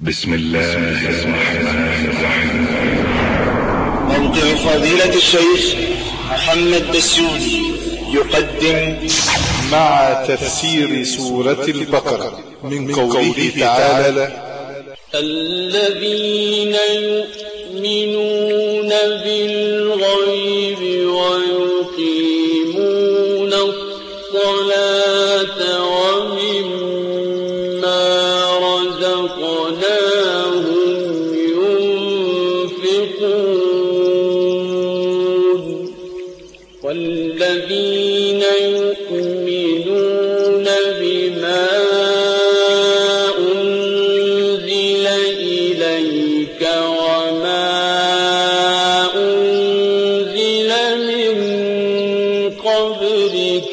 بسم الله الرحمن الرحيم. موقع فضيلة الشيخ محمد بسيوني يقدم مع تفسير سورة البقرة من قوله تعالى: الذين يؤمنون بالغيب ويقيمون الصلاة ومما رزقناهم ينفقون والذين يؤمنون بما أنزل إليك وما أنزل من قبلك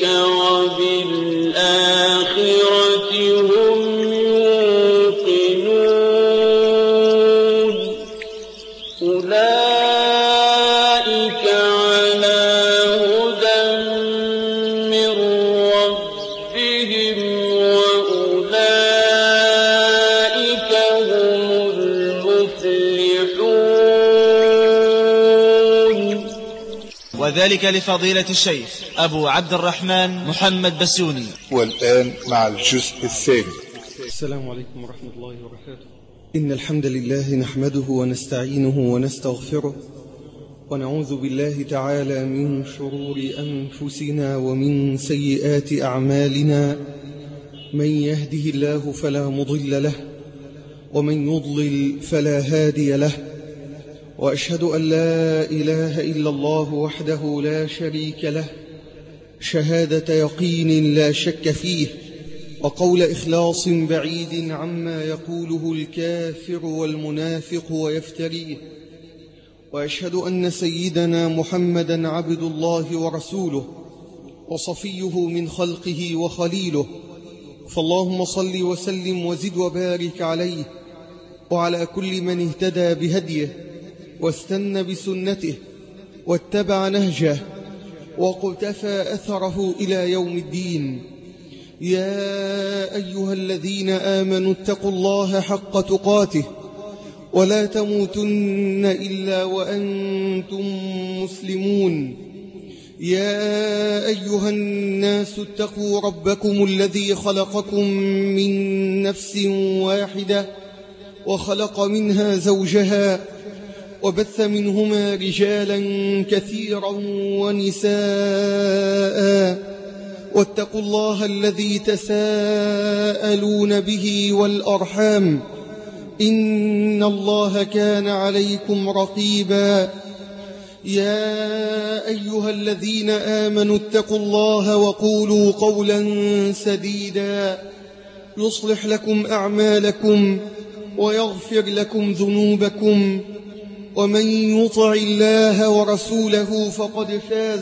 وبالآخرة هم يوقنون أولئك على هدى من ربهم وأولئك هم المفلحون. وذلك لفضيلة الشيخ أبو عبد الرحمن محمد بسيوني. والآن مع الجزء الثاني. السلام عليكم ورحمة الله وبركاته. إن الحمد لله نحمده ونستعينه ونستغفره ونعوذ بالله تعالى من شرور أنفسنا ومن سيئات أعمالنا. من يهده الله فلا مضل له ومن يضلل فلا هادي له، وأشهد أن لا إله إلا الله وحده لا شريك له شهادة يقين لا شك فيه، وقول إخلاص بعيد عما يقوله الكافر والمنافق ويفتريه. وأشهد أن سيدنا محمدا عبد الله ورسوله وصفيه من خلقه وخليله، فاللهم صل وسلم وزد وبارك عليه وعلى كل من اهتدى بهديه واستنى بسنته واتبع نهجه وقتفى أثره إلى يوم الدين. يا أيها الذين آمنوا اتقوا الله حق تقاته ولا تموتن إلا وأنتم مسلمون. يا أيها الناس اتقوا ربكم الذي خلقكم من نفس واحدة وخلق منها زوجها وبث منهما رجالا كثيرا ونساء، واتقوا الله الذي تساءلون به والأرحام إن الله كان عليكم رقيبا. يا أيها الذين آمنوا اتقوا الله وقولوا قولا سديدا يصلح لكم أعمالكم ويغفر لكم ذنوبكم، ومن يطع الله ورسوله فقد فاز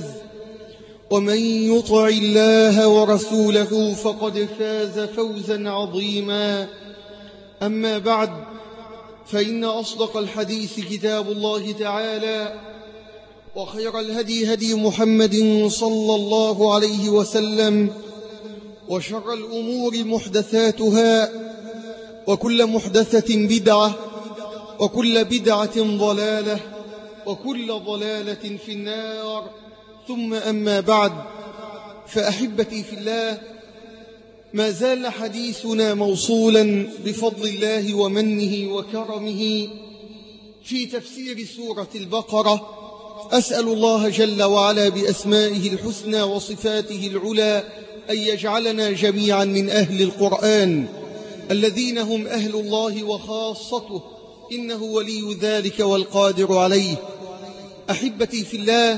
فوزا عظيما. أما بعد، فإن أصدق الحديث كتاب الله تعالى، وخير الهدي هدي محمد صلى الله عليه وسلم، وشر الأمور محدثاتها، وكل محدثة بدعة، وكل بدعة ضلالة، وكل ضلالة في النار. ثم أما بعد، فأحبتي في الله، ما زال حديثنا موصولا بفضل الله ومنه وكرمه في تفسير سورة البقرة. أسأل الله جل وعلا بأسمائه الحسنى وصفاته العلى أن يجعلنا جميعا من أهل القرآن الذين هم أهل الله وخاصته، إنه ولي ذلك والقادر عليه. أحبتي في الله،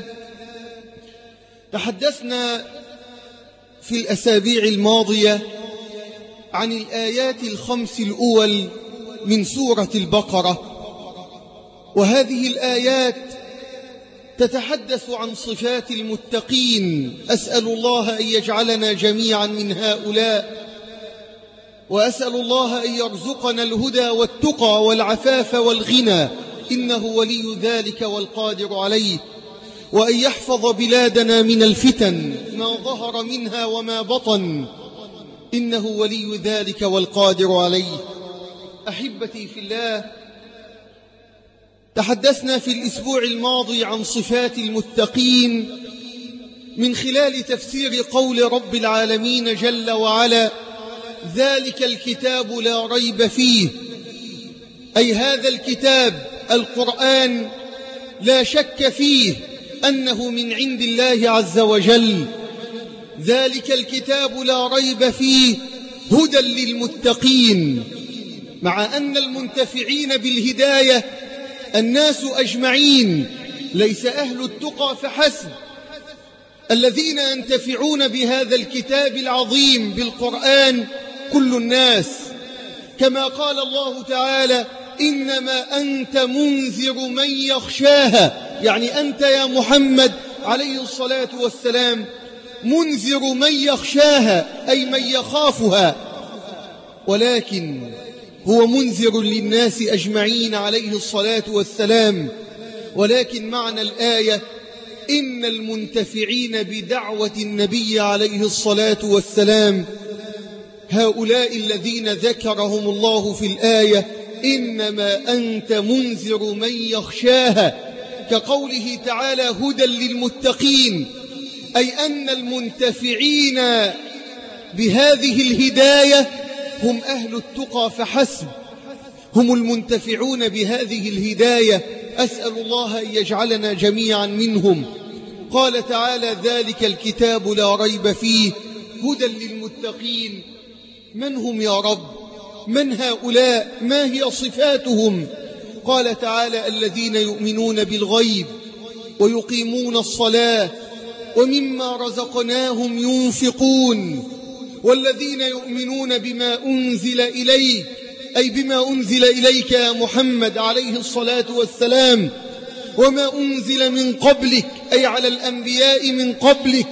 تحدثنا في الأسابيع الماضية عن الآيات الخمس الأول من سورة البقرة، وهذه الآيات تتحدث عن صفات المتقين. أسأل الله أن يجعلنا جميعا من هؤلاء، وأسأل الله أن يرزقنا الهدى والتقى والعفاف والغنى، إنه ولي ذلك والقادر عليه، وأن يحفظ بلادنا من الفتن ما ظهر منها وما بطن، إنه ولي ذلك والقادر عليه. أحبتي في الله، تحدثنا في الأسبوع الماضي عن صفات المتقين من خلال تفسير قول رب العالمين جل وعلا: ذلك الكتاب لا ريب فيه، أي هذا الكتاب القرآن لا شك فيه أنه من عند الله عز وجل. ذلك الكتاب لا ريب فيه هدى للمتقين، مع أن المنتفعين بالهداية الناس أجمعين، ليس أهل التقى فحسب. الذين ينتفعون بهذا الكتاب العظيم بالقرآن كل الناس، كما قال الله تعالى: إنما أنت منذر من يخشاها، يعني أنت يا محمد عليه الصلاة والسلام منذر من يخشاها، أي من يخافها، ولكن هو منذر للناس أجمعين عليه الصلاة والسلام. ولكن معنى الآية إن المنتفعين بدعوة النبي عليه الصلاة والسلام هؤلاء الذين ذكرهم الله في الآية: إنما أنت منذر من يخشاها، كقوله تعالى: هدى للمتقين، أي أن المنتفعين بهذه الهداية هم أهل التقى فحسب، هم المنتفعون بهذه الهداية. أسأل الله أن يجعلنا جميعا منهم. قال تعالى: ذلك الكتاب لا ريب فيه هدى للمتقين. من هم يا رب؟ من هؤلاء؟ ما هي صفاتهم؟ قال تعالى: الذين يؤمنون بالغيب ويقيمون الصلاة ومما رزقناهم ينفقون، والذين يؤمنون بما أنزل إليك، أي بما أنزل إليك يا محمد عليه الصلاة والسلام، وما أنزل من قبلك، أي على الأنبياء من قبلك،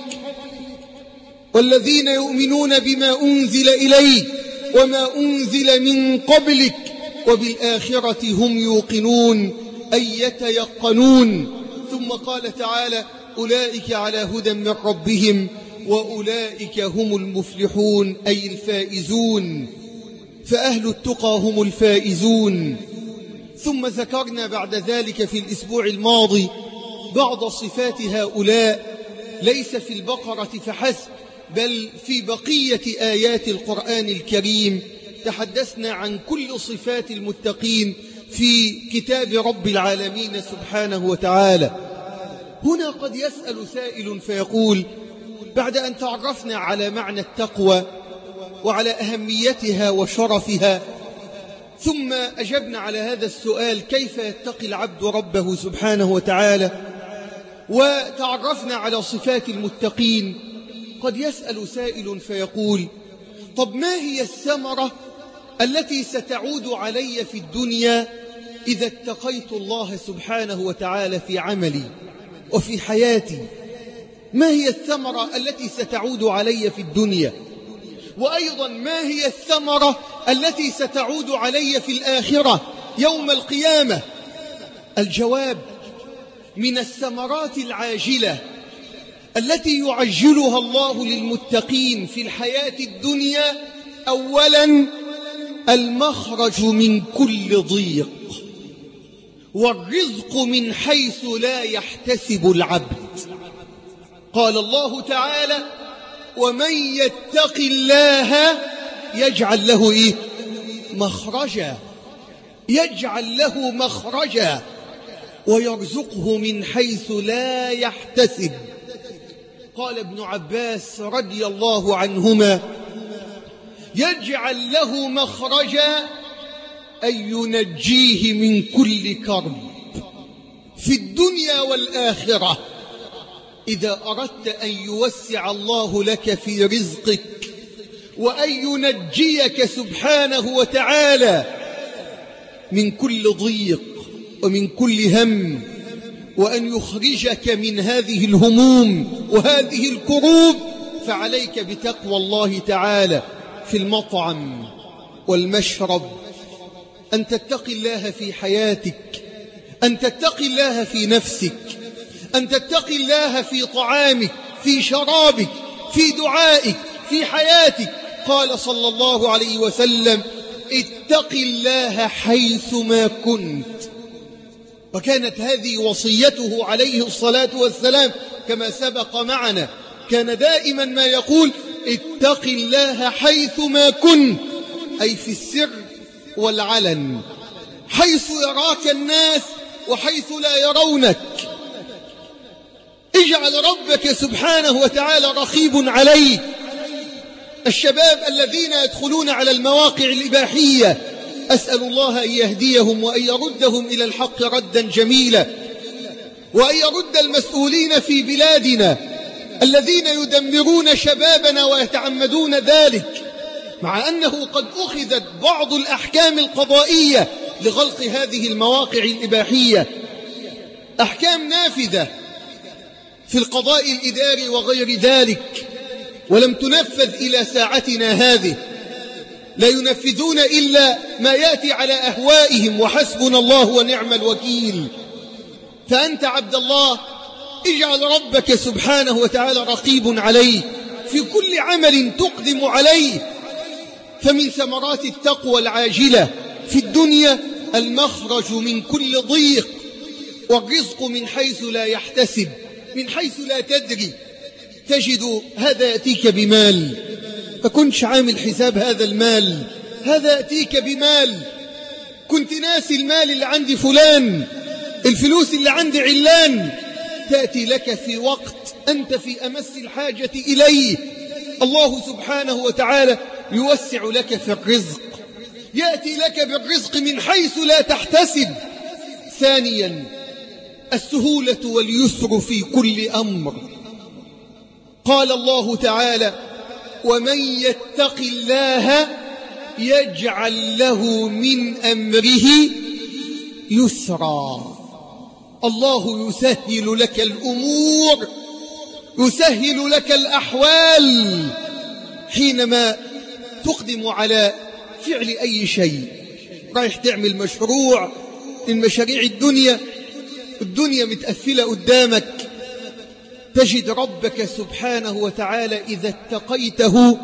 والذين يؤمنون بما أنزل إليك وما أنزل من قبلك وبالآخرة هم يوقنون، أي يتيقنون. ثم قال تعالى: أولئك على هدى من ربهم وأولئك هم المفلحون، أي الفائزون. فأهل التقى هم الفائزون. ثم ذكرنا بعد ذلك في الأسبوع الماضي بعض صفات هؤلاء، ليس في البقرة فحسب بل في بقية آيات القرآن الكريم. تحدثنا عن كل صفات المتقين في كتاب رب العالمين سبحانه وتعالى. هنا قد يسأل سائل فيقول: بعد أن تعرفنا على معنى التقوى وعلى أهميتها وشرفها، ثم أجبنا على هذا السؤال: كيف يتقي العبد ربه سبحانه وتعالى، وتعرفنا على صفات المتقين، قد يسأل سائل فيقول: طب ما هي الثمرة التي ستعود علي في الدنيا إذا اتقيت الله سبحانه وتعالى في عملي وفي حياتي؟ ما هي الثمرة التي ستعود علي في الدنيا؟ وأيضا ما هي الثمرة التي ستعود علي في الآخرة يوم القيامة؟ الجواب: من الثمرات العاجلة التي يعجلها الله للمتقين في الحياة الدنيا، أولا المخرج من كل ضيق، والرزق من حيث لا يحتسب العبد. قال الله تعالى: ومن يتق الله يجعل له مخرجا، يجعل له مخرجا، ويرزقه من حيث لا يحتسب. قال ابن عباس رضي الله عنهما: يجعل له مخرجا أي ينجيه من كل كرب في الدنيا والآخرة. إذا أردت أن يوسع الله لك في رزقك وأن ينجيك سبحانه وتعالى من كل ضيق ومن كل هم، وأن يخرجك من هذه الهموم وهذه الكروب، فعليك بتقوى الله تعالى في المطعم والمشرب، أن تتقي الله في حياتك، أن تتقي الله في نفسك، أن تتقي الله في طعامك، في شرابك، في دعائك، في حياتك. قال صلى الله عليه وسلم: اتق الله حيثما كنت. وكانت هذه وصيته عليه الصلاة والسلام كما سبق معنا، كان دائما ما يقول اتق الله حيثما كنت، أي في السر والعلن، حيث يراك الناس وحيث لا يرونك. اجعل ربك سبحانه وتعالى رقيب عليك. الشباب الذين يدخلون على المواقع الإباحية أسأل الله أن يهديهم وأن يردهم إلى الحق ردا جميلا، وأن يرد المسؤولين في بلادنا الذين يدمرون شبابنا ويتعمدون ذلك، مع أنه قد أخذت بعض الأحكام القضائية لغلق هذه المواقع الإباحية، أحكام نافذة في القضاء الإداري وغير ذلك، ولم تنفذ إلى ساعتنا هذه. لا ينفذون إلا ما يأتي على أهوائهم، وحسبنا الله ونعم الوكيل. فأنت عبد الله اجعل ربك سبحانه وتعالى رقيب عليه في كل عمل تقدم عليه. فمن ثمرات التقوى العاجلة في الدنيا المخرج من كل ضيق، والرزق من حيث لا يحتسب، من حيث لا تدري. تجد هذا يأتيك بمال، فكنتش عامل حساب هذا المال، هذا يأتيك بمال، كنت ناسي المال اللي عند فلان، الفلوس اللي عند علان، تأتي لك في وقت أنت في أمس الحاجة إليه. الله سبحانه وتعالى يوسع لك في الرزق، يأتي لك بالرزق من حيث لا تحتسب. ثانيا السهولة واليسر في كل أمر. قال الله تعالى ومن يتق الله يجعل له من أمره يسرا. الله يسهل لك الأمور، يسهل لك الأحوال حينما تقدم على فعل أي شيء. رايح تعمل مشروع من مشاريع الدنيا متأثلة قدامك، تجد ربك سبحانه وتعالى إذا اتقيته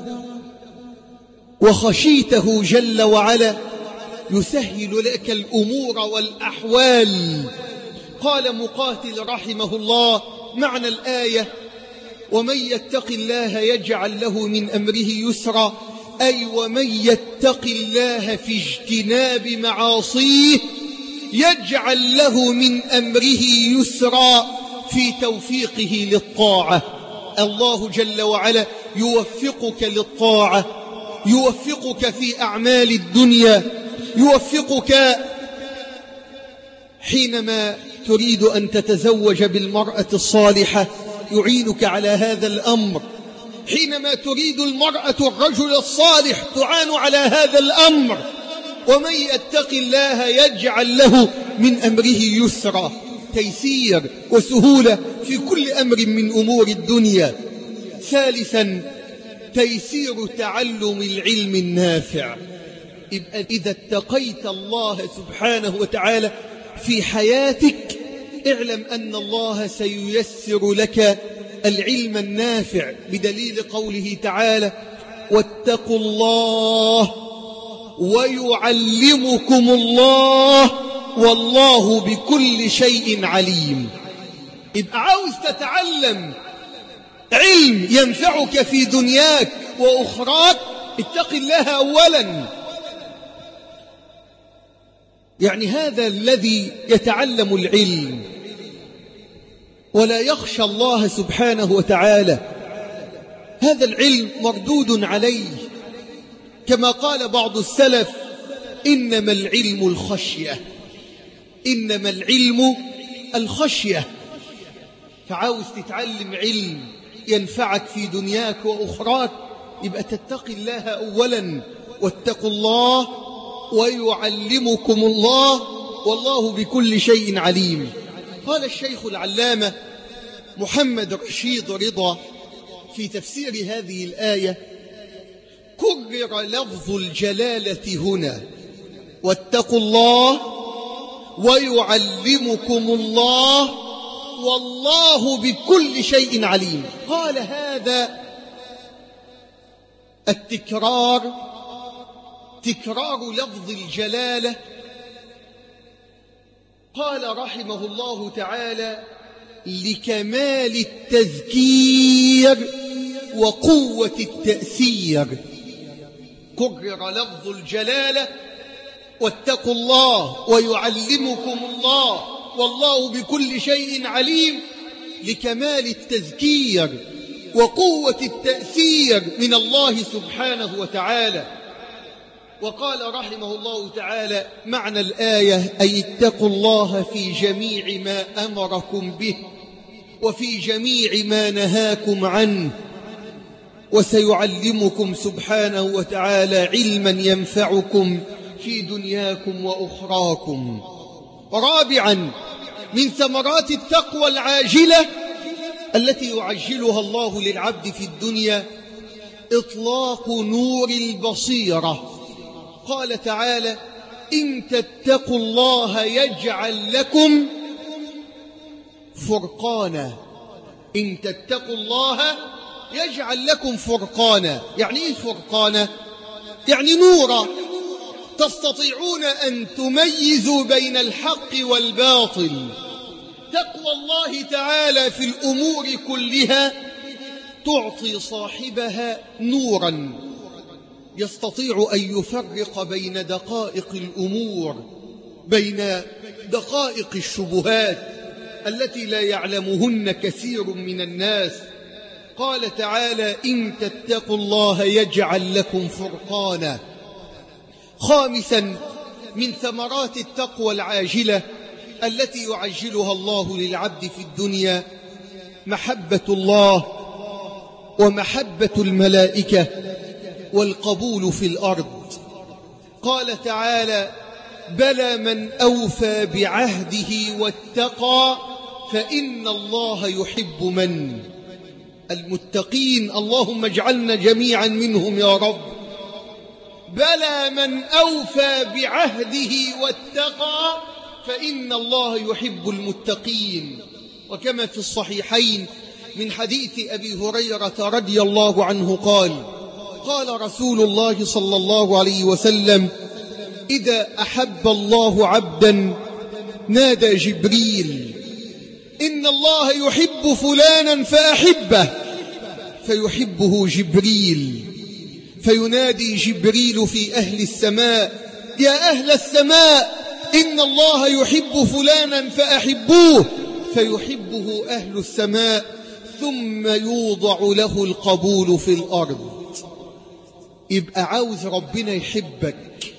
وخشيته جل وعلا يسهل لك الأمور والأحوال. قال مقاتل رحمه الله معنى الآية ومن يتق الله يجعل له من أمره يسرا، أي ومن يتق الله في اجتناب معاصيه يجعل له من أمره يسرا في توفيقه للطاعة. الله جل وعلا يوفقك للطاعة، يوفقك في أعمال الدنيا، يوفقك حينما تريد أن تتزوج بالمرأة الصالحة يعينك على هذا الأمر، حينما تريد المرأة الرجل الصالح تعان على هذا الأمر. ومن يتق الله يجعل له من أمره يسرا، تيسير وسهولة في كل أمر من أمور الدنيا. ثالثا تيسير تعلم العلم النافع. إذا اتقيت الله سبحانه وتعالى في حياتك اعلم أن الله سييسر لك العلم النافع، بدليل قوله تعالى واتقوا الله ويعلمكم الله والله بكل شيء عليم. إذا عاوز تتعلم علم ينفعك في دنياك وأخراك اتق الله أولا. يعني هذا الذي يتعلم العلم ولا يخشى الله سبحانه وتعالى هذا العلم مردود عليه، كما قال بعض السلف إنما العلم الخشية، إنما العلم الخشية. فعاوز تتعلم علم ينفعك في دنياك وأخراك يبقى تتقي الله أولا، واتقوا الله ويعلمكم الله والله بكل شيء عليم. قال الشيخ العلامة محمد رشيد رضا في تفسير هذه الآية كرر لفظ الجلالة هنا واتقوا الله ويعلمكم الله والله بكل شيء عليم. قال هذا التكرار تكرار لفظ الجلالة. قال رحمه الله تعالى: لكمال التذكير وقوة التأثير. كرر لفظ الجلالة: واتقوا الله ويعلمكم الله والله بكل شيء عليم، لكمال التذكير وقوة التأثير من الله سبحانه وتعالى. وقال رحمه الله تعالى معنى الآية: أي اتقوا الله في جميع ما أمركم به وفي جميع ما نهاكم عنه، وسيعلمكم سبحانه وتعالى علما ينفعكم في دنياكم وأخراكم. رابعا، من ثمرات التقوى العاجلة التي يعجلها الله للعبد في الدنيا إطلاق نور البصيرة. قال تعالى: إن تتقوا الله يجعل لكم فرقانا. إن تتقوا الله يجعل لكم فرقانا. يعني إيه فرقانا؟ يعني نورا تستطيعون أن تميزوا بين الحق والباطل. تقوى الله تعالى في الأمور كلها تعطي صاحبها نورا يستطيع أن يفرق بين دقائق الأمور، بين دقائق الشبهات التي لا يعلمهن كثير من الناس. قال تعالى: إن تتقوا الله يجعل لكم فرقانا. خامسا، من ثمرات التقوى العاجلة التي يعجلها الله للعبد في الدنيا محبة الله ومحبة الملائكة والقبول في الأرض. قال تعالى: بلى من أوفى بعهده واتقى فإن الله يحب من المتقين. اللهم اجعلنا جميعا منهم يا رب. بلى من أوفى بعهده واتقى فإن الله يحب المتقين. وكما في الصحيحين من حديث أبي هريرة رضي الله عنه قال رسول الله صلى الله عليه وسلم: إذا أحب الله عبدا نادى جبريل: إن الله يحب فلانا فأحبه، فيحبه جبريل، فينادي جبريل في أهل السماء: يا أهل السماء إن الله يحب فلانا فأحبوه، فيحبه أهل السماء، ثم يوضع له القبول في الأرض. يبقى عاوز ربنا يحبك،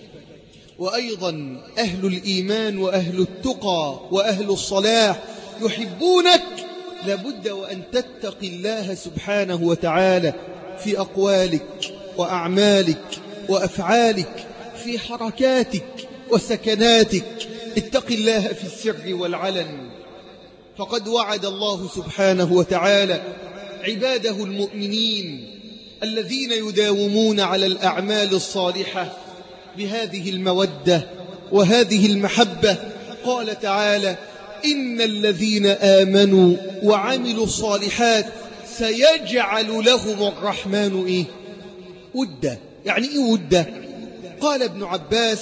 وأيضا أهل الإيمان وأهل التقى وأهل الصلاح يحبونك. لابد وأن تتقي الله سبحانه وتعالى في أقوالك وأعمالك وأفعالك، في حركاتك وسكناتك. اتق الله في السر والعلن، فقد وعد الله سبحانه وتعالى عباده المؤمنين الذين يداومون على الأعمال الصالحة بهذه المودة وهذه المحبة. قال تعالى: إن الذين آمنوا وعملوا الصالحات سيجعل لهم الرحمن ودا. يعني إيه ودا؟ قال ابن عباس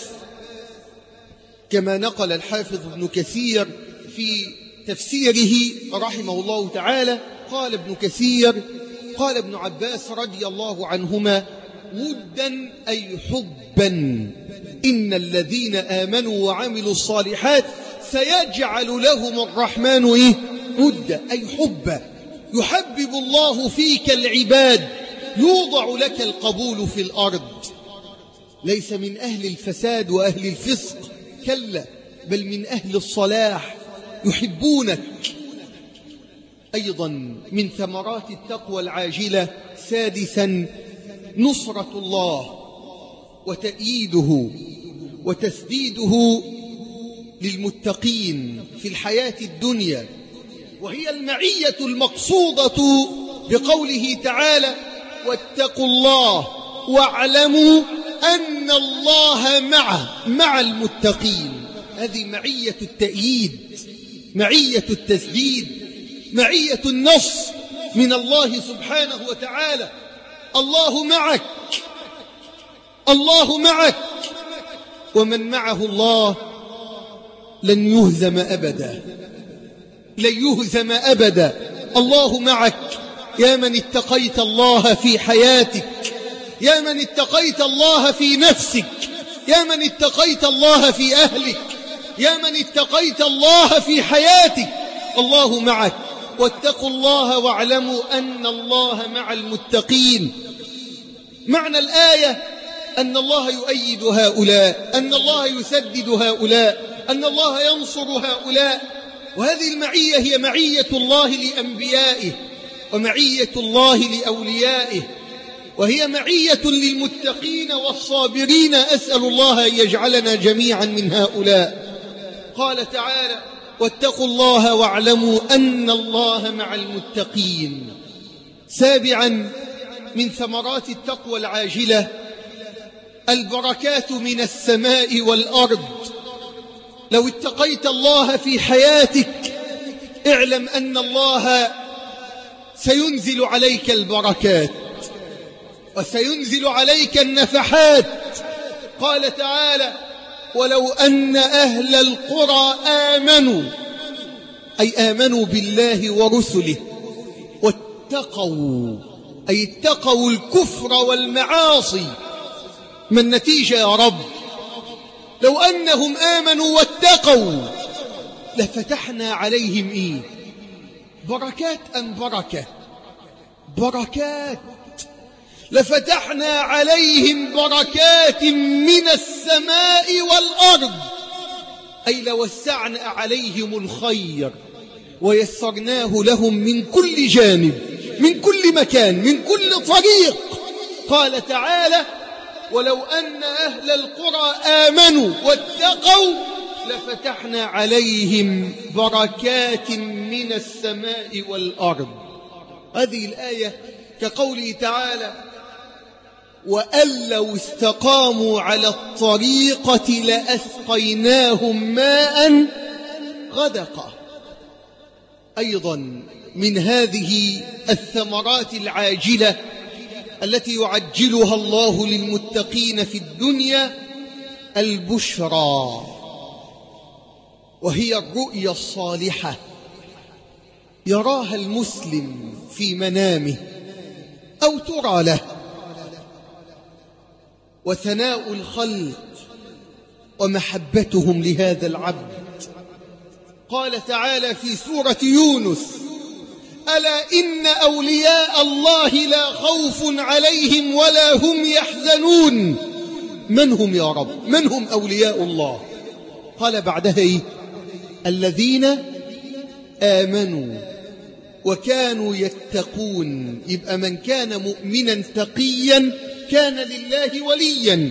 كما نقل الحافظ ابن كثير في تفسيره رحمه الله تعالى، قال ابن كثير: قال ابن عباس رضي الله عنهما: ودا أي حبا. إن الذين آمنوا وعملوا الصالحات سيجعل لهم الرحمن ودا أي حبا. يحبب الله فيك العباد، يوضع لك القبول في الأرض. ليس من أهل الفساد وأهل الفسق، كلا، بل من أهل الصلاح يحبونك. أيضا من ثمرات التقوى العاجلة سادسا، نصرة الله وتأييده وتسديده للمتقين في الحياة الدنيا، وهي المعية المقصودة بقوله تعالى: واتقوا الله واعلموا أن الله مع المتقين. هذه معية التأييد، معية التسديد، معية النصر من الله سبحانه وتعالى. الله معك الله معك، ومن معه الله لن يهزم أبدا، لن يهزم أبدا. الله معك يا من اتقيت الله في حياتك، يا من اتقيت الله في نفسك، يا من اتقيت الله في أهلك، يا من اتقيت الله في حياتك. الله معك. واتقوا الله واعلموا أن الله مع المتقين. معنى الآية أن الله يؤيد هؤلاء، أن الله يسدد هؤلاء، أن الله ينصر هؤلاء. وهذه المعية هي معية الله لأنبيائه، ومعية الله لأوليائه، وهي معية للمتقين والصابرين. أسأل الله أن يجعلنا جميعا من هؤلاء. قال تعالى: واتقوا الله واعلموا أن الله مع المتقين. سابعا من ثمرات التقوى العاجلة البركات من السماء والأرض. لو اتقيت الله في حياتك اعلم أن الله سينزل عليك البركات وسينزل عليك النفحات. قال تعالى: ولو أن أهل القرى آمنوا، أي آمنوا بالله ورسله، واتقوا، أي اتقوا الكفر والمعاصي. ما النتيجة يا رب؟ لو أنهم آمنوا واتقوا لفتحنا عليهم إيه؟ بركات أم بركة؟ بركات. لفتحنا عليهم بركات من السماء والأرض، أي لوسعنا عليهم الخير ويسرناه لهم من كل جانب، من كل مكان، من كل طريق. قال تعالى: ولو أن أهل القرى آمنوا واتقوا لفتحنا عليهم بركات من السماء والأرض. هذه الآية كقوله تعالى: وأن لو استقاموا على الطريقة لأسقيناهم ماء غدقا. أيضا من هذه الثمرات العاجلة التي يعجلها الله للمتقين في الدنيا البشرى، وهي الرؤيا الصالحة يراها المسلم في منامه أو ترى له، وثناء الخلق ومحبتهم لهذا العبد. قال تعالى في سورة يونس: ألا إن أولياء الله لا خوف عليهم ولا هم يحزنون. من هم يا رب؟ من هم أولياء الله؟ قال بعدها إيه؟ الذين آمنوا وكانوا يتقون. يبقى من كان مؤمنا تقيا كان لله وليا.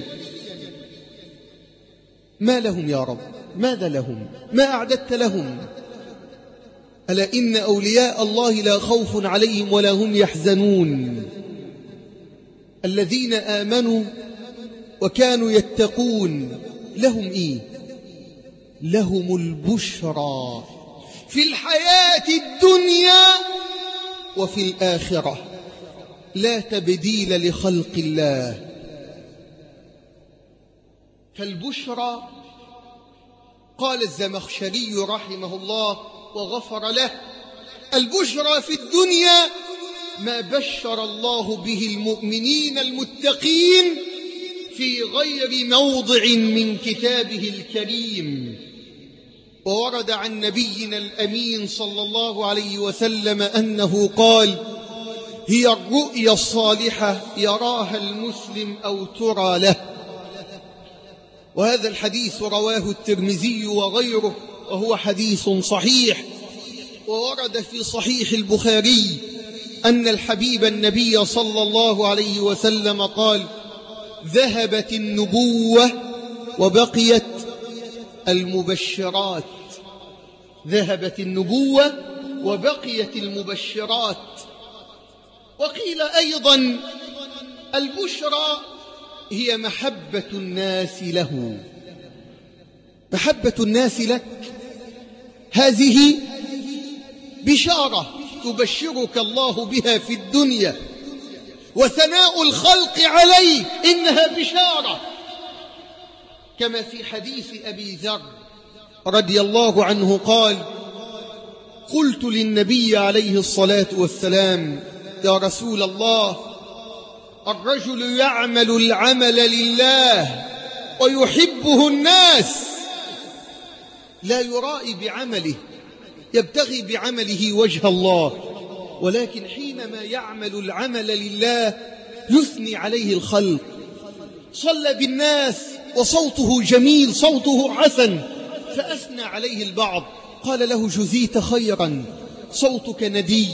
ما لهم يا رب؟ ماذا لهم؟ ما أعددت لهم؟ ألا إن أولياء الله لا خوف عليهم ولا هم يحزنون. الذين آمنوا وكانوا يتقون لهم إيه؟ لهم البشرى في الحياة الدنيا وفي الآخرة، لا تبديل لخلق الله. فالبشرى، قال الزمخشري رحمه الله وغفر له: البشرى في الدنيا ما بشر الله به المؤمنين المتقين في غير موضع من كتابه الكريم. وورد عن نبينا الأمين صلى الله عليه وسلم أنه قال: هي الرؤيا الصالحة يراها المسلم أو ترى له. وهذا الحديث رواه الترمذي وغيره، وهو حديث صحيح. وورد في صحيح البخاري أن الحبيب النبي صلى الله عليه وسلم قال: ذهبت النبوة وبقيت المبشرات. ذهبت النبوة وبقيت المبشرات. وقيل أيضا: البشرى هي محبة الناس له. محبة الناس لك هذه بشارة يبشرك الله بها في الدنيا، وثناء الخلق عليه إنها بشارة، كما في حديث أبي ذر رضي الله عنه قال: قلت للنبي عليه الصلاة والسلام: يا رسول الله، الرجل يعمل العمل لله ويحبه الناس، لا يرائي بعمله، يبتغي بعمله وجه الله، ولكن حينما يعمل العمل لله يثني عليه الخلق. صلى بالناس وصوته جميل، صوته حسن، فأثنى عليه البعض، قال له: جزيت خيرا، صوتك ندي،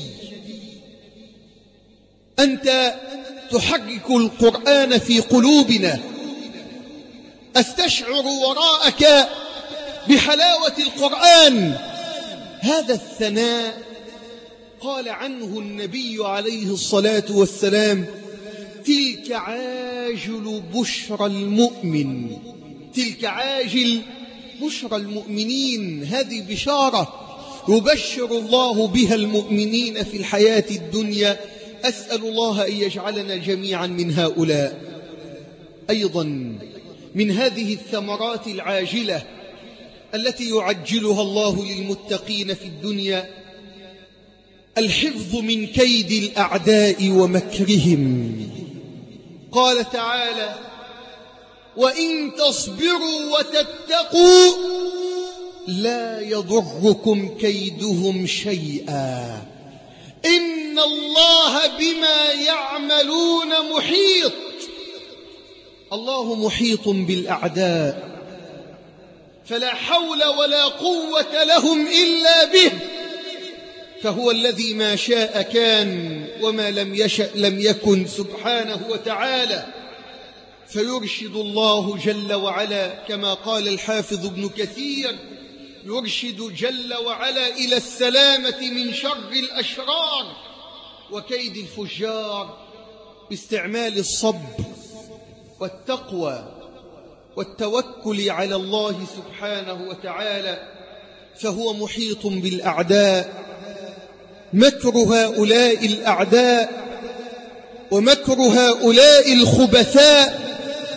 أنت تحرك القرآن في قلوبنا، أستشعر وراءك بحلاوة القرآن. هذا الثناء قال عنه النبي عليه الصلاة والسلام: تلك عاجل بشرى المؤمن، تلك عاجل بشرى المؤمنين، هذه بشارة يبشر الله بها المؤمنين في الحياة الدنيا. أسأل الله أن يجعلنا جميعا من هؤلاء. أيضا من هذه الثمرات العاجلة التي يعجلها الله للمتقين في الدنيا الحفظ من كيد الأعداء ومكرهم. قال تعالى: وإن تصبروا وتتقوا لا يضركم كيدهم شيئا إن الله بما يعملون محيط. الله محيط بالأعداء، فلا حول ولا قوة لهم إلا به، فهو الذي ما شاء كان وما لم يشأ لم يكن سبحانه وتعالى. فيرشد الله جل وعلا كما قال الحافظ ابن كثير: يرشد جل وعلا إلى السلامة من شر الأشرار وكيد الفجار باستعمال الصبر والتقوى والتوكل على الله سبحانه وتعالى، فهو محيط بالأعداء. مكر هؤلاء الأعداء ومكر هؤلاء الخبثاء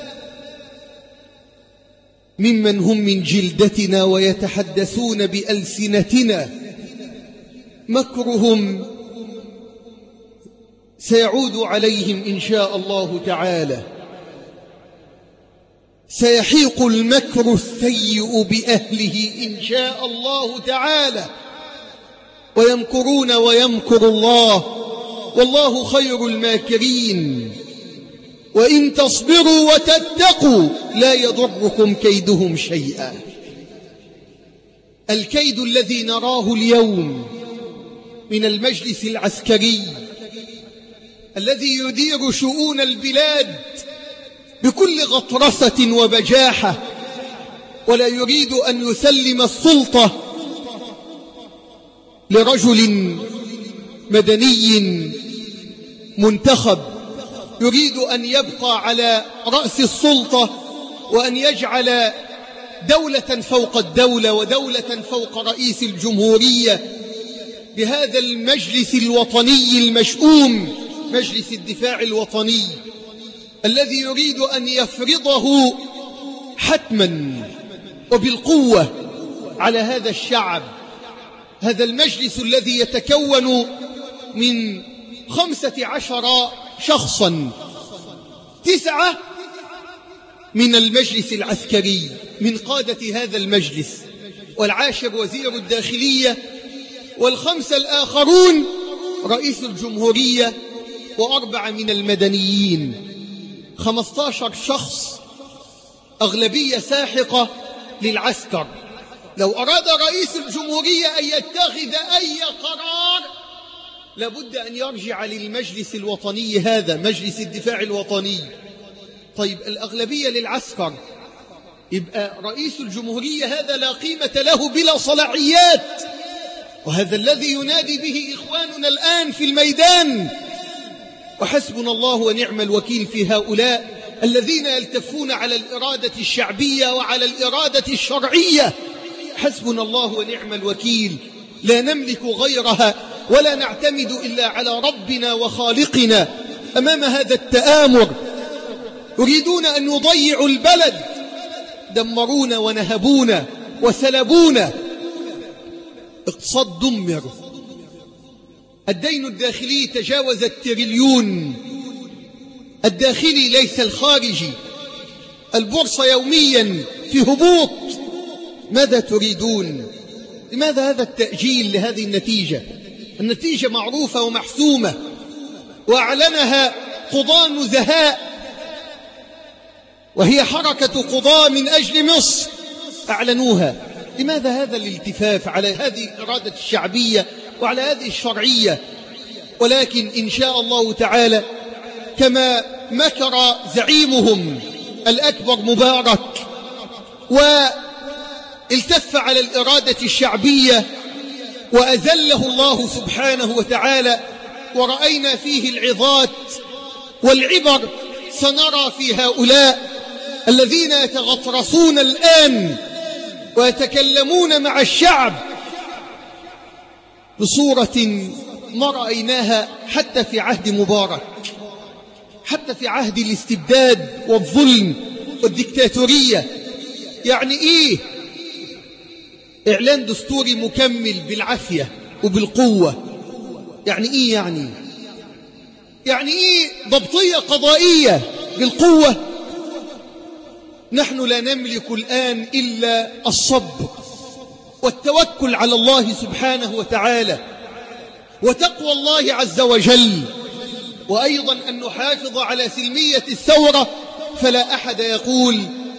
ممن هم من جلدتنا ويتحدثون بألسنتنا، مكرهم سيعود عليهم إن شاء الله تعالى. سيحيق المكر السيء بأهله إن شاء الله تعالى، ويمكرون ويمكر الله والله خير الماكرين. وإن تصبروا وتتقوا لا يضركم كيدهم شيئا. الكيد الذي نراه اليوم من المجلس العسكري الذي يدير شؤون البلاد بكل غطرسة وبجاحة، ولا يريد أن يسلم السلطة لرجل مدني منتخب، يريد أن يبقى على رأس السلطة وأن يجعل دولة فوق الدولة ودولة فوق رئيس الجمهورية بهذا المجلس الوطني المشؤوم، مجلس الدفاع الوطني، الذي يريد أن يفرضه حتما وبالقوة على هذا الشعب. هذا المجلس الذي يتكون من 15 شخصا، 9 من المجلس العسكري من قادة هذا المجلس، والعاشر وزير الداخلية، وال5 الآخرون رئيس الجمهورية، و4 من المدنيين. 15 شخص، أغلبية ساحقة للعسكر. لو أراد رئيس الجمهورية أن يتخذ أي قرار لابد أن يرجع للمجلس الوطني، هذا مجلس الدفاع الوطني. طيب الأغلبية للعسكر، يبقى رئيس الجمهورية هذا لا قيمة له بلا صلاحيات، وهذا الذي ينادي به إخواننا الآن في الميدان. وحسبنا الله ونعم الوكيل في هؤلاء الذين يلتفون على الإرادة الشعبية وعلى الإرادة الشرعية. حسبنا الله ونعم الوكيل، لا نملك غيرها ولا نعتمد إلا على ربنا وخالقنا. أمام هذا التآمر. يريدون أن يضيعوا البلد، دمرونا ونهبونا وسلبونا. اقتصاد دمر، الدين الداخلي تجاوز التريليون، الداخلي ليس الخارجي، البورصة يوميا في هبوط. ماذا تريدون؟ لماذا هذا التأجيل لهذه النتيجة؟ النتيجة معروفة ومحسومة، وأعلنها قضاة نزهاء، وهي حركة قضاة من أجل مصر أعلنوها. لماذا هذا الالتفاف على هذه الإرادة الشعبية وعلى هذه الشرعية؟ ولكن إن شاء الله تعالى كما مكر زعيمهم الأكبر مبارك والتف على الإرادة الشعبية وأذله الله سبحانه وتعالى، ورأينا فيه العظات والعبر، سنرى في هؤلاء الذين يتغطرسون الآن ويتكلمون مع الشعب بصورة ما رأيناها حتى في عهد مبارك، حتى في عهد الاستبداد والظلم والديكتاتورية. يعني إيه إعلان دستوري مكمل بالعافية وبالقوة؟ يعني إيه يعني إيه ضبطية قضائية بالقوة؟ نحن لا نملك الآن إلا الصبر والتوكل على الله سبحانه وتعالى وتقوى الله عز وجل، وأيضا أن نحافظ على سلمية الثورة. فلا أحد يقول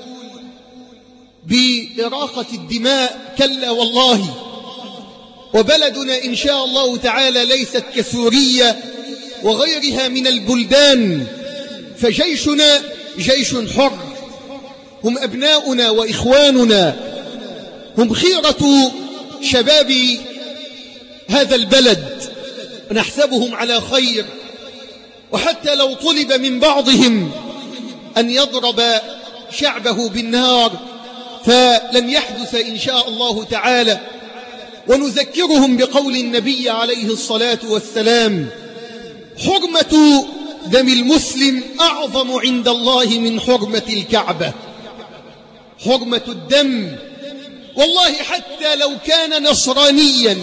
بإراقة الدماء، كلا والله. وبلدنا إن شاء الله تعالى ليست كسوريا وغيرها من البلدان، فجيشنا جيش حر، هم أبناؤنا وإخواننا، هم خيرة شباب هذا البلد، نحسبهم على خير. وحتى لو طلب من بعضهم أن يضرب شعبه بالنار فلن يحدث إن شاء الله تعالى. ونذكرهم بقول النبي عليه الصلاة والسلام: حرمة دم المسلم أعظم عند الله من حرمة الكعبة. حرمة الدم، والله حتى لو كان نصرانيا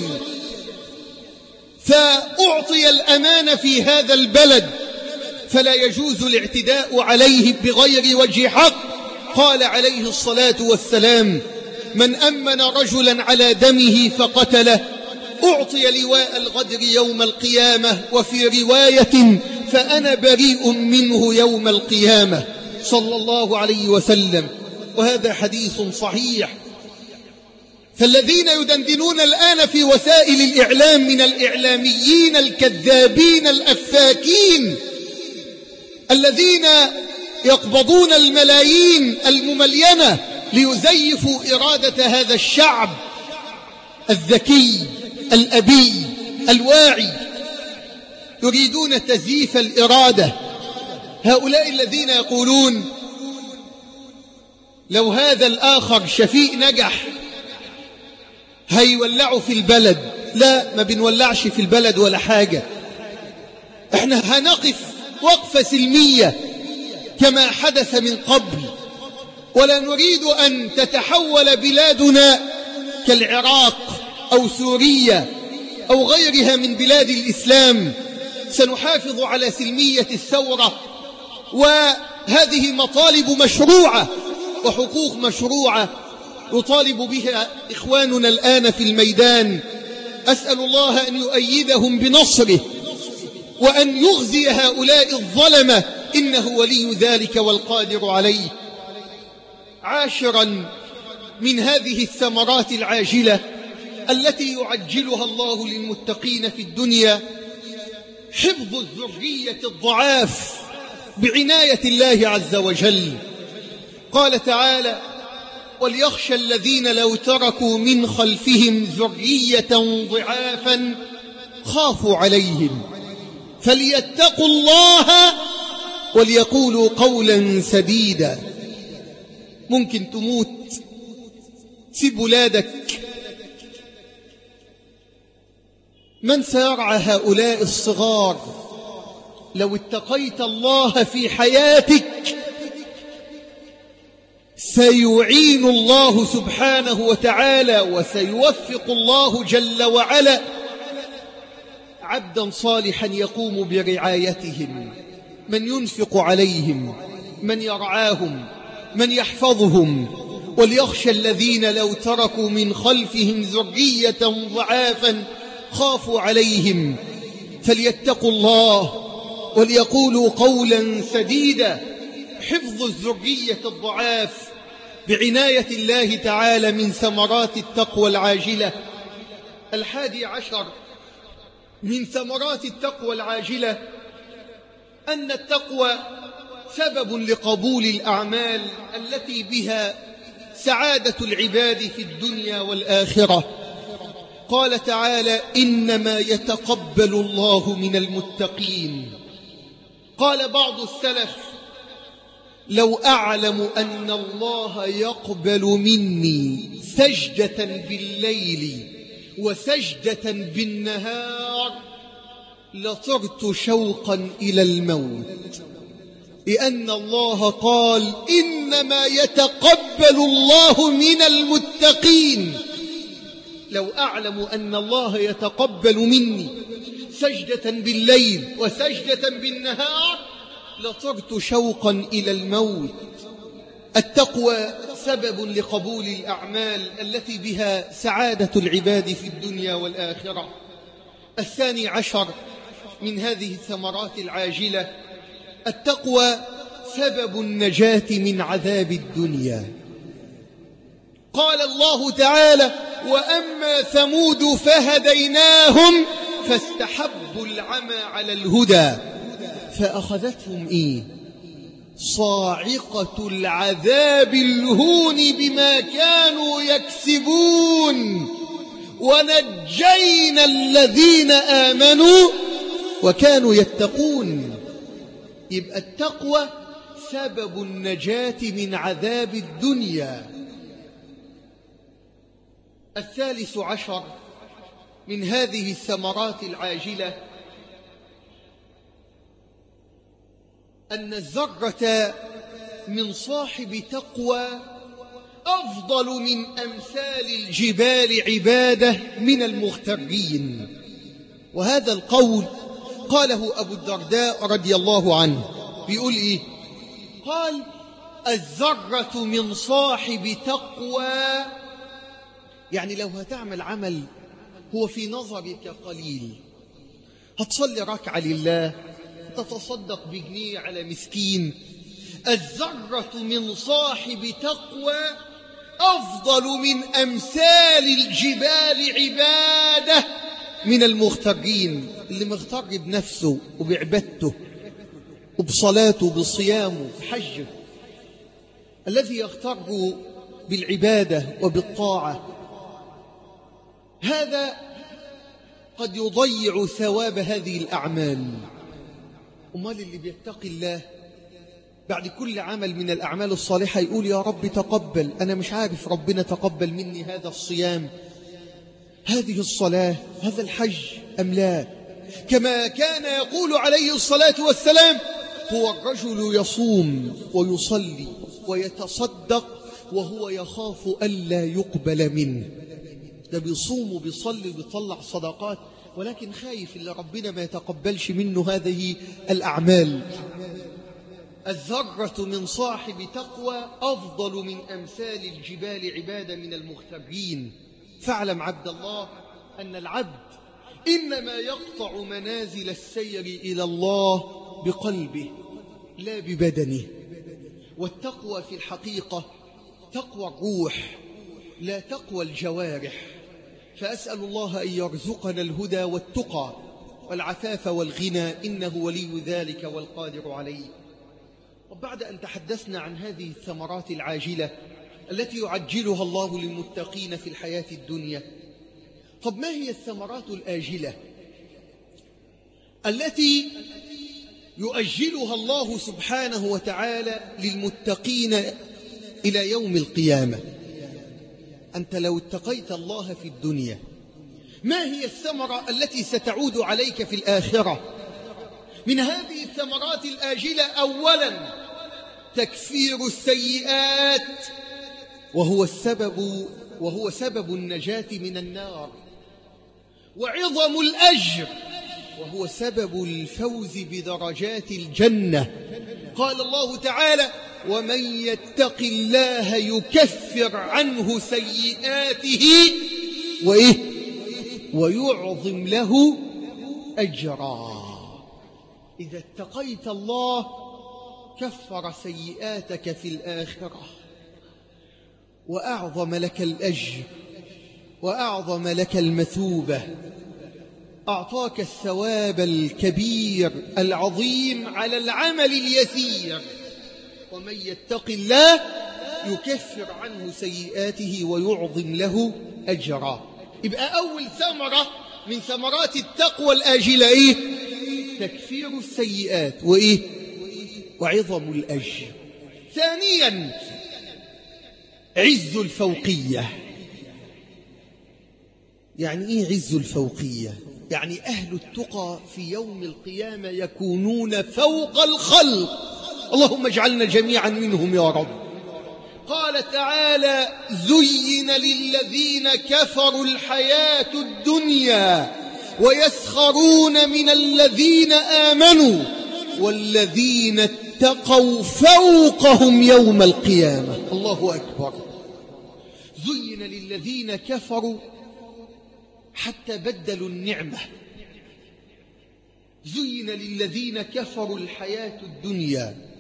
فأعطي الأمان في هذا البلد فلا يجوز الاعتداء عليه بغير وجه حق. قال عليه الصلاة والسلام: من أمن رجلا على دمه فقتله أعطي لواء الغدر يوم القيامة، وفي رواية: فأنا بريء منه يوم القيامة، صلى الله عليه وسلم. وهذا حديث صحيح. فالذين يدندنون الآن في وسائل الإعلام من الإعلاميين الكذابين الأفاكين الذين يقبضون الملايين المملينة ليزيفوا إرادة هذا الشعب الذكي الأبي الواعي، يريدون تزييف الإرادة. هؤلاء الذين يقولون لو هذا الآخر شفيق نجح هيولعوا في البلد. لا، ما بنولعش في البلد ولا حاجة، احنا هنقف وقفة سلمية كما حدث من قبل، ولا نريد أن تتحول بلادنا كالعراق أو سوريا أو غيرها من بلاد الإسلام. سنحافظ على سلمية الثورة، وهذه مطالب مشروعة وحقوق مشروعة يطالب بها إخواننا الآن في الميدان. أسأل الله أن يؤيدهم بنصره وأن يخزي هؤلاء الظلمة، إنه ولي ذلك والقادر عليه. عاشرا من هذه الثمرات العاجلة التي يعجلها الله للمتقين في الدنيا حفظ الذرية الضعاف بعناية الله عز وجل. قال تعالى: وليخشى الذين لو تركوا من خلفهم ذرية ضعافا خافوا عليهم فليتقوا الله وليقولوا قولا سديدا. ممكن تموت، تسيب ولادك، من سيرعى هؤلاء الصغار؟ لو اتقيت الله في حياتك سيعين الله سبحانه وتعالى وسيوفق الله جل وعلا عبدا صالحا يقوم برعايتهم، من ينفق عليهم، من يرعاهم، من يحفظهم. وليخشى الذين لو تركوا من خلفهم ذرية ضعافا خافوا عليهم فليتقوا الله وليقولوا قولا سديدا. حفظ الذرية الضعاف بعناية الله تعالى من ثمرات التقوى العاجلة. 11 من ثمرات التقوى العاجلة أن التقوى سبب لقبول الأعمال التي بها سعادة العباد في الدنيا والآخرة. قال تعالى: إنما يتقبل الله من المتقين. قال بعض السلف: لو أعلم أن الله يقبل مني سجدة بالليل وسجدة بالنهار لطرت شوقا إلى الموت، لأن الله قال: إنما يتقبل الله من المتقين. لو أعلم أن الله يتقبل مني سجدة بالليل وسجدة بالنهار لطرت شوقا إلى الموت. التقوى سبب لقبول الأعمال التي بها سعادة العباد في الدنيا والآخرة. 12 من هذه الثمرات العاجلة التقوى سبب النجاة من عذاب الدنيا. قال الله تعالى: وأما ثمود فهديناهم فاستحبوا العمى على الهدى فأخذتهم صاعقة العذاب الهون بما كانوا يكسبون ونجينا الذين آمنوا وكانوا يتقون. يبقى التقوى سبب النجاة من عذاب الدنيا. 13 من هذه الثمرات العاجلة أن الذرة من صاحب تقوى أفضل من أمثال الجبال عبادة من المغترين. وهذا القول قاله أبو الدرداء رضي الله عنه. بيقول قال: الذرة من صاحب تقوى، يعني لو هتعمل عمل هو في نظرك قليل، هتصلي ركعة لله، تتصدق بجنيه على مسكين، الذرة من صاحب تقوى أفضل من أمثال الجبال عبادة من المغترين. اللي مغتر بنفسه وبعبادته وبصلاته وبصيامه وبحجه، الذي يغتر بالعبادة وبالطاعة، هذا قد يضيع ثواب هذه الأعمال. أمال اللي بيتقي الله بعد كل عمل من الأعمال الصالحة يقول: يا رب تقبل، أنا مش عارف ربنا تقبل مني هذا الصيام، هذه الصلاة، هذا الحج أم لا. كما كان يقول عليه الصلاة والسلام: هو الرجل يصوم ويصلي ويتصدق وهو يخاف ألا يقبل منه. ده بيصوم وبيصلي وبيطلع صدقات، ولكن خايف اللي ربنا ما يتقبلش منه هذه الأعمال. الذرة من صاحب تقوى أفضل من أمثال الجبال عبادة من المغترين. فاعلم عبد الله أن العبد إنما يقطع منازل السير إلى الله بقلبه لا ببدنه. والتقوى في الحقيقة تقوى الروح لا تقوى الجوارح. فأسأل الله أن يرزقنا الهدى والتقى والعفاف والغنى، إنه ولي ذلك والقادر عليه. وبعد أن تحدثنا عن هذه الثمرات العاجلة التي يعجلها الله للمتقين في الحياة الدنيا، طب ما هي الثمرات الآجلة التي يؤجلها الله سبحانه وتعالى للمتقين إلى يوم القيامة؟ أنت لو اتقيت الله في الدنيا، ما هي الثمرة التي ستعود عليك في الآخرة؟ من هذه الثمرات الآجلة أولا تكفير السيئات، وهو سبب النجاة من النار، وعظم الأجر، وهو سبب الفوز بدرجات الجنة. قال الله تعالى: ومن يتق الله يكفر عنه سيئاته ويعظم له أجرا. إذا اتقيت الله كفر سيئاتك في الآخرة، وأعظم لك الأجر، وأعظم لك المثوبة، أعطاك الثواب الكبير العظيم على العمل اليسير. ومن يتق الله يكفر عنه سيئاته ويعظم له أجرا. يبقى أول ثمرة من ثمرات التقوى الآجلة تكفير السيئات وعظم الأجر. ثانيا عز الفوقية. يعني عز الفوقية؟ يعني أهل التقى في يوم القيامة يكونون فوق الخلق. اللهم اجعلنا جميعا منهم يا رب. قال تعالى: زين للذين كفروا الحياة الدنيا ويسخرون من الذين آمنوا والذين اتقوا فوقهم يوم القيامة. الله أكبر. زين للذين كفروا حتى بدلوا النعمة. زين للذين كفروا الحياة الدنيا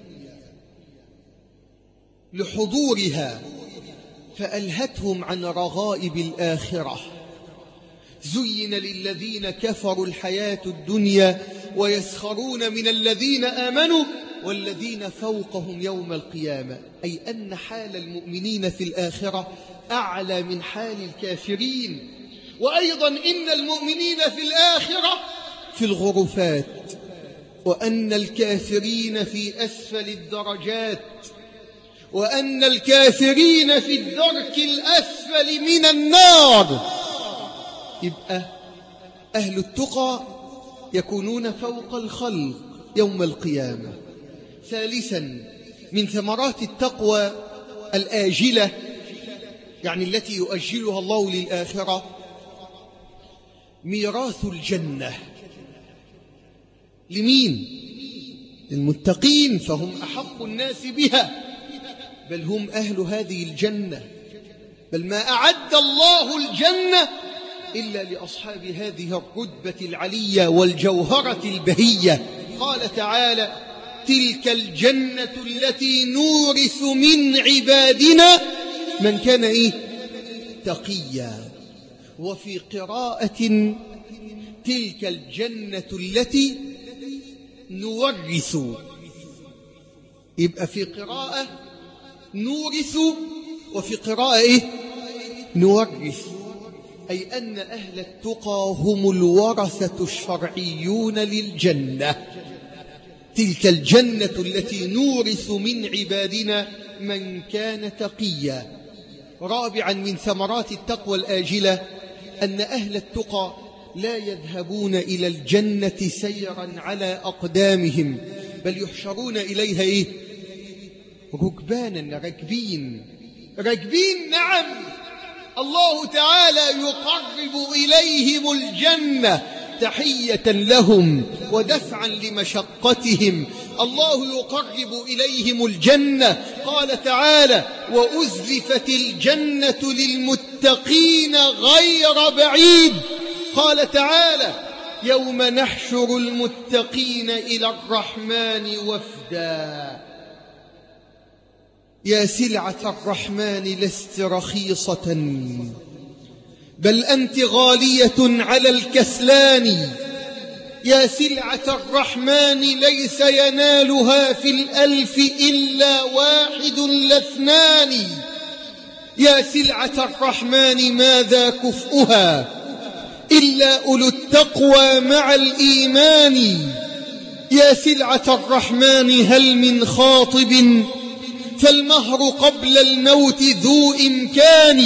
لحضورها فألهتهم عن رغائب الآخرة. زين للذين كفروا الحياة الدنيا ويسخرون من الذين آمنوا والذين فوقهم يوم القيامة، أي أن حال المؤمنين في الآخرة أعلى من حال الكافرين. وأيضا إن المؤمنين في الآخرة في الغرفات، وأن الكافرين في أسفل الدرجات، وأن الكافرين في الدرك الأسفل من النار. يبقى أهل التقى يكونون فوق الخلق يوم القيامة. ثالثا من ثمرات التقوى الآجلة، يعني التي يؤجلها الله للآخرة، ميراث الجنة. لمين؟ للمتقين، فهم أحق الناس بها، بل هم أهل هذه الجنة، بل ما أعد الله الجنة إلا لأصحاب هذه الرتبة العلية والجوهرة البهية. قال تعالى: تلك الجنة التي نورث من عبادنا من كان تقيا. وفي قراءة: تلك الجنة التي نورث. يبقى في قراءة نورث، وفي قراءة نورث، أي أن أهل التقى هم الورثة الشرعيون للجنة. تلك الجنة التي نورث من عبادنا من كان تقيا. رابعا من ثمرات التقوى الآجلة أن أهل التقى لا يذهبون إلى الجنة سيرا على أقدامهم، بل يحشرون إليها ركبانا، راكبين. نعم، الله تعالى يقرب إليهم الجنة تحية لهم ودفعا لمشقتهم. الله يقرب إليهم الجنة. قال تعالى: وأزلفت الجنة للمتقين غير بعيد. قال تعالى: يوم نحشر المتقين إلى الرحمن وفدا. يا سلعة الرحمن لست رخيصة، بل أنت غالية على الكسلان. يا سلعة الرحمن ليس ينالها في الألف إلا واحد لاثنان. يا سلعة الرحمن ماذا كفؤها إلا أولو التقوى مع الإيمان. يا سلعة الرحمن هل من خاطب فالمهر قبل الموت ذو إمكان.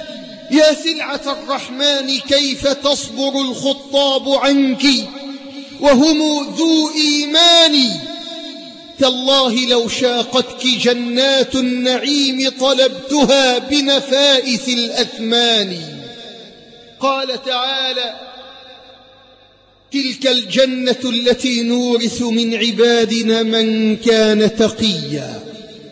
يا سلعة الرحمن كيف تصبر الخطاب عنك وهم ذو إيمان. تالله لو شاقتك جنات النعيم طلبتها بنفائس الأثمان. قال تعالى: تلك الجنة التي نورث من عبادنا من كان تقيا.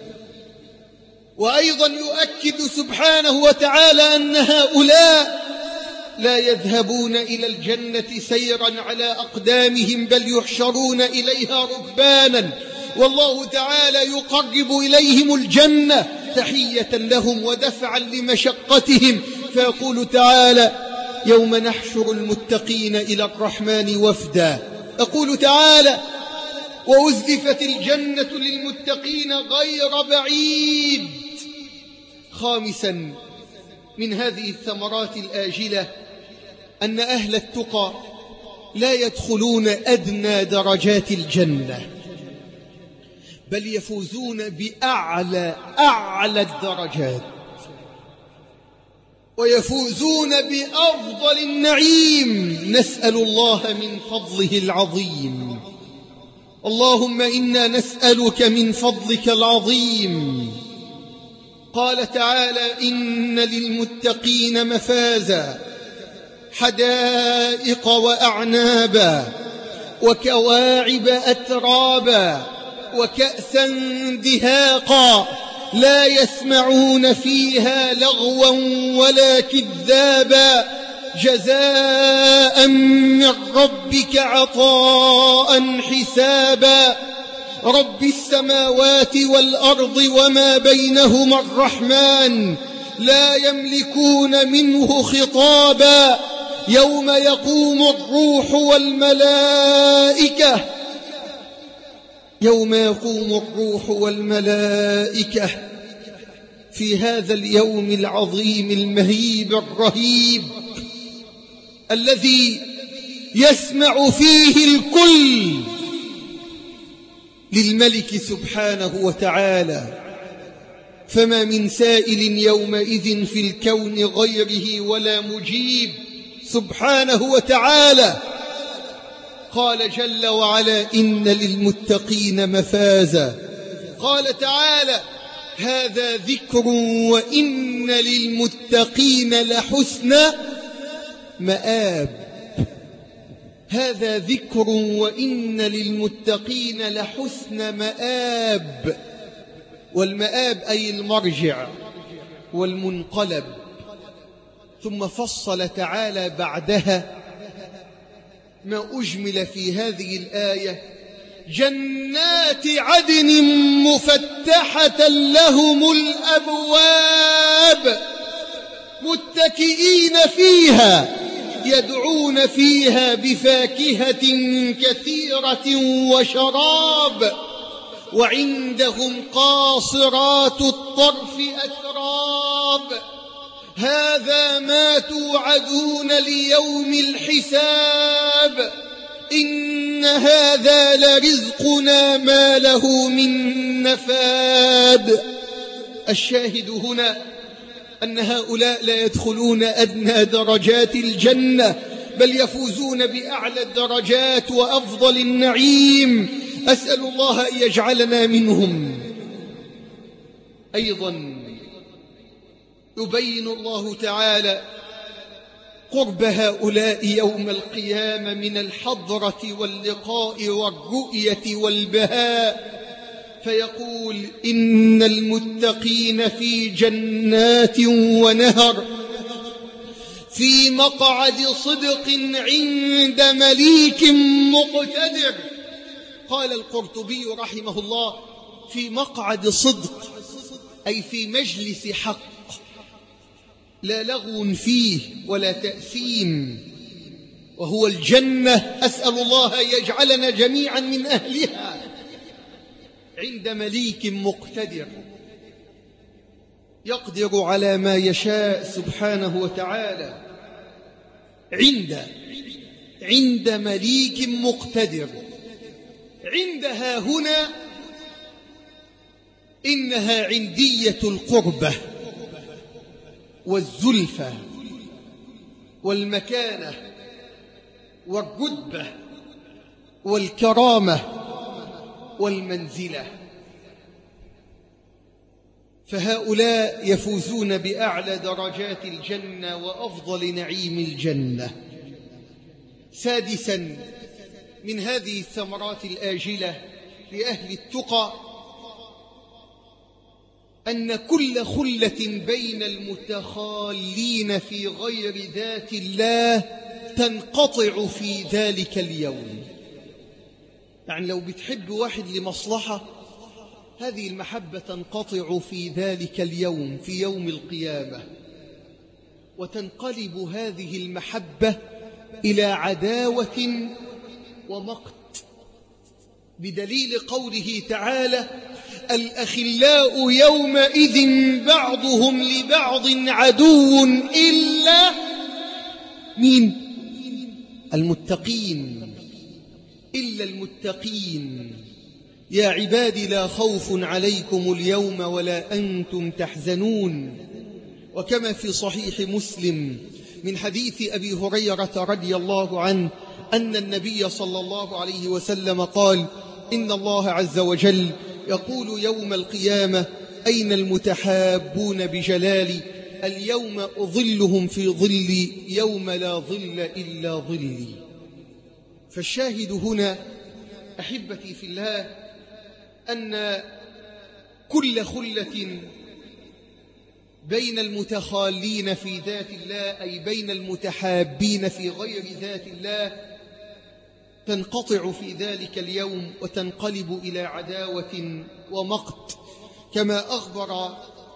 وأيضا يؤكد سبحانه وتعالى أن هؤلاء لا يذهبون إلى الجنة سيرا على أقدامهم، بل يحشرون إليها ركبانا، والله تعالى يقرب إليهم الجنة تحية لهم ودفعا لمشقتهم، فيقول تعالى: يوم نحشر المتقين إلى الرحمن وفدا. أقول تعالى: وأزلفت الجنة للمتقين غير بعيد. خامسا من هذه الثمرات الآجلة أن أهل التقى لا يدخلون أدنى درجات الجنة، بل يفوزون بأعلى الدرجات، ويفوزون بأفضل النعيم. نسأل الله من فضله العظيم. اللهم إنا نسألك من فضلك العظيم. قال تعالى: إن للمتقين مفازا، حدائق وأعنابا، وكواعب أترابا، وكأسا دهاقا، لا يسمعون فيها لغوا ولا كذابا، جزاء من ربك عطاء حسابا. رب السماوات والأرض وما بينهما الرحمن، لا يملكون منه خطابا. يوم يقوم الروح والملائكة في هذا اليوم العظيم المهيب الرهيب الذي يسمع فيه الكل للملك سبحانه وتعالى، فما من سائل يومئذ في الكون غيره ولا مجيب سبحانه وتعالى. قال جل وعلا: إن للمتقين مفازا. قال تعالى: هذا ذكر وإن للمتقين لحسن مآب. هذا ذكر وإن للمتقين لحسن مآب. والمآب أي المرجع والمنقلب. ثم فصل تعالى بعدها ما أجمل في هذه الآية: جنات عدن مفتحة لهم الأبواب متكئين فيها يدعون فيها بفاكهة كثيرة وشراب، وعندهم قاصرات الطرف أتراب. هذا ما توعدون ليوم الحساب، إن هذا لرزقنا ما له من نفاد. الشاهد هنا أن هؤلاء لا يدخلون أدنى درجات الجنة، بل يفوزون بأعلى الدرجات وأفضل النعيم. أسأل الله أن يجعلنا منهم. أيضا يبين الله تعالى قرب هؤلاء يوم القيامة من الحضرة واللقاء والرؤية والبهاء، فيقول: إن المتقين في جنات ونهر في مقعد صدق عند مليك مقتدر. قال القرطبي رحمه الله: في مقعد صدق أي في مجلس حق، لا لغو فيه ولا تأثيم، وهو الجنة. أسأل الله أن يجعلنا جميعا من أهلها. عند مليك مقتدر يقدر على ما يشاء سبحانه وتعالى. عند مليك مقتدر. عندها هنا إنها عندية القربة والزلفة والمكانة والرتبة والكرامة والمنزلة، فهؤلاء يفوزون بأعلى درجات الجنة وأفضل نعيم الجنة. سادسا من هذه الثمرات الآجلة لأهل التقى أن كل خلة بين المتخالين في غير ذات الله تنقطع في ذلك اليوم. يعني لو بتحب واحد لمصلحة، هذه المحبة تنقطع في ذلك اليوم، في يوم القيامة، وتنقلب هذه المحبة إلى عداوة ومقت، بدليل قوله تعالى: الأخلاء يومئذ بعضهم لبعض عدو إلا مين؟ المتقين، إلا المتقين. يا عبادي لا خوف عليكم اليوم ولا أنتم تحزنون. وكما في صحيح مسلم من حديث أبي هريرة رضي الله عنه أن النبي صلى الله عليه وسلم قال: إن الله عز وجل يقول يوم القيامة: أين المتحابون بجلالي؟ اليوم أظلهم في ظلي يوم لا ظل إلا ظلي. فالشاهد هنا أحبتي في الله أن كل خلة بين المتخالين في ذات الله، أي بين المتحابين في غير ذات الله، تنقطع في ذلك اليوم وتنقلب إلى عداوة ومقت، كما أخبر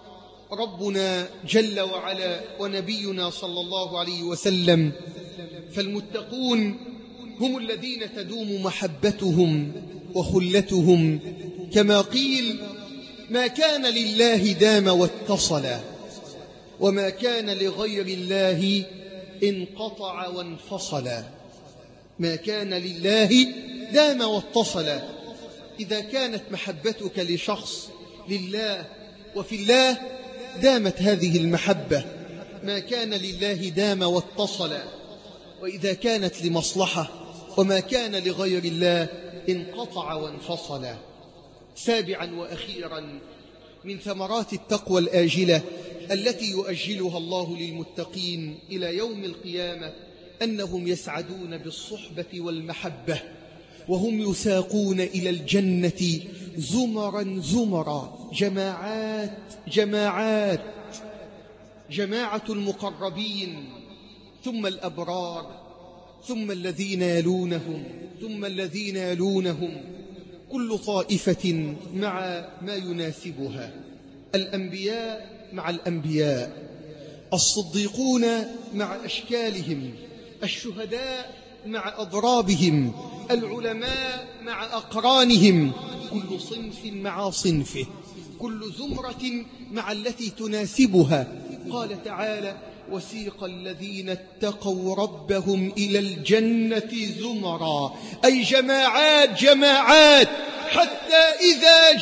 ربنا جل وعلا ونبينا صلى الله عليه وسلم. فالمتقون هم الذين تدوم محبتهم وخلتهم، كما قيل: ما كان لله دام واتصل، وما كان لغير الله انقطع وانفصل. ما كان لله دام واتصل. إذا كانت محبتك لشخص لله وفي الله دامت هذه المحبة. ما كان لله دام واتصل. وإذا كانت لمصلحة وما كان لغير الله انقطع وانفصل. سابعا وأخيرا من ثمرات التقوى الآجلة التي يؤجلها الله للمتقين إلى يوم القيامة أنهم يسعدون بالصحبة والمحبة، وهم يساقون إلى الجنة زمرا زمرا، جماعات جماعات، جماعة المقربين، ثم الأبرار، ثم الذين يلونهم، ثم الذين يلونهم، كل طائفة مع ما يناسبها. الأنبياء مع الأنبياء، الصديقون مع أشكالهم، الشهداء مع أضرابهم، العلماء مع أقرانهم، كل صنف مع صنفه، كل زمرة مع التي تناسبها. قال تعالى: وسيق الذين اتقوا ربهم إلى الجنة زمرا، أي جماعات جماعات، حتى إذا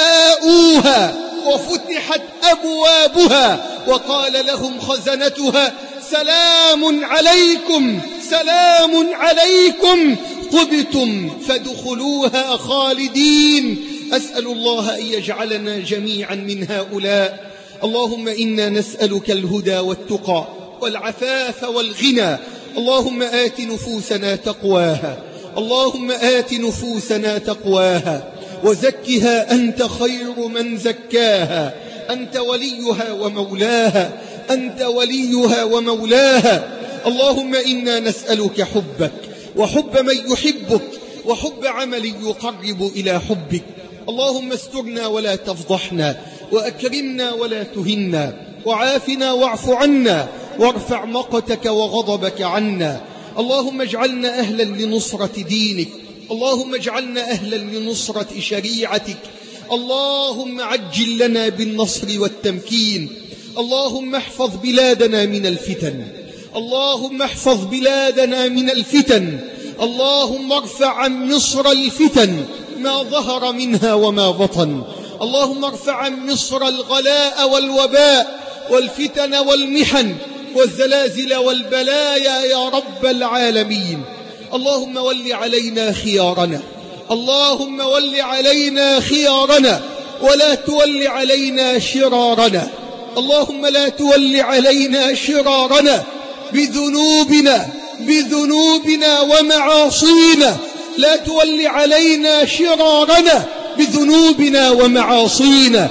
جاءوها وفتحت أبوابها وقال لهم خزنتها: سلام عليكم سلام عليكم طبتم فادخلوها خالدين. أسأل الله أن يجعلنا جميعا من هؤلاء. اللهم إنا نسألك الهدى والتقى والعفاف والغنى. اللهم آت نفوسنا تقواها، اللهم آت نفوسنا تقواها وزكها أنت خير من زكاها، أنت وليها ومولاها، أنت وليها ومولاها. اللهم إنا نسألك حبك وحب من يحبك وحب عمل يقرب إلى حبك. اللهم استرنا ولا تفضحنا، وأكرمنا ولا تهنا، وعافنا واعف عنا، وارفع مقتك وغضبك عنا. اللهم اجعلنا أهلا لنصرة دينك، اللهم اجعلنا أهلا لنصرة شريعتك. اللهم عجل لنا بالنصر والتمكين. اللهم احفظ بلادنا من الفتن، اللهم احفظ بلادنا من الفتن. اللهم ارفع عن مصر الفتن ما ظهر منها وما بطن. اللهم ارفع عن مصر الغلاء والوباء والفتن والمحن والزلازل والبلايا يا رب العالمين. اللهم ول علينا خيارنا، اللهم ول علينا خيارنا ولا تول علينا شرارنا. اللهم لا تول علينا شرارنا بذنوبنا ومعاصينا، لا تول علينا شرارنا بذنوبنا ومعاصينا.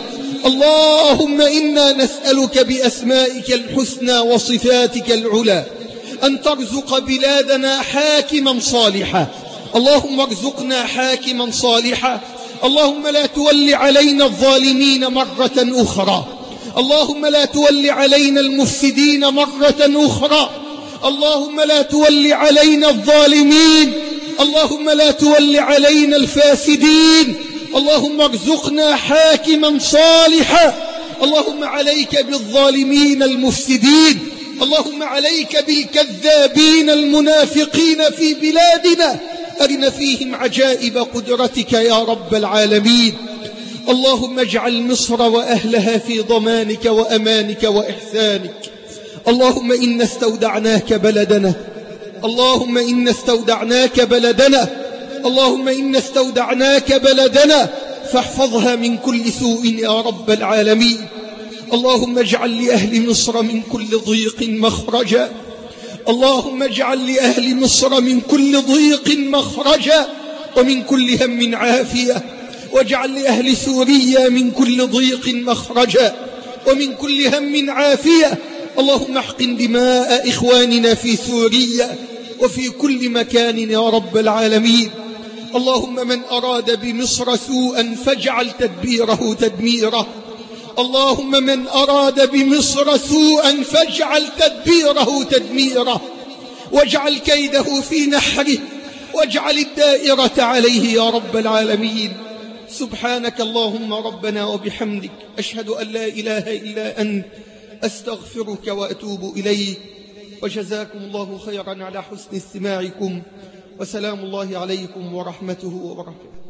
اللهم إنا نسألك بأسمائك الحسنى وصفاتك العلى أن ترزق بلادنا حاكما صالحا. اللهم ارزقنا حاكما صالحا. اللهم لا تول علينا الظالمين مرة أخرى. اللهم لا تول علينا المفسدين مرة أخرى. اللهم لا تول علينا الظالمين. اللهم لا تول علينا الفاسدين. اللهم ارزقنا حاكما صالحا. اللهم عليك بالظالمين المفسدين. اللهم عليك بالكذابين المنافقين في بلادنا، أرنا فيهم عجائب قدرتك يا رب العالمين. اللهم اجعل مصر وأهلها في ضمانك وأمانك وإحسانك. اللهم إنا استودعناك بلدنا، اللهم إنا استودعناك بلدنا، اللهم إنا استودعناك بلدنا فاحفظها من كل سوء يا رب العالمين. اللهم اجعل لأهل مصر من كل ضيق مخرجا. اللهم اجعل لأهل مصر من كل ضيق مخرجا ومن كل هم عافية، واجعل لأهل سوريا من كل ضيق مخرجا ومن كل هم عافية. اللهم احقن دماء إخواننا في سوريا وفي كل مكان يا رب العالمين. اللهم من أراد بمصر سوءا فاجعل تدبيره تدميره. اللهم من أراد بمصر سوءا فاجعل تدبيره تدميره، واجعل كيده في نحره، واجعل الدائرة عليه يا رب العالمين. سبحانك اللهم ربنا وبحمدك، أشهد أن لا إله إلا أنت، أستغفرك وأتوب إليك. وجزاكم الله خيرا على حسن استماعكم، وسلام الله عليكم ورحمته وبركاته.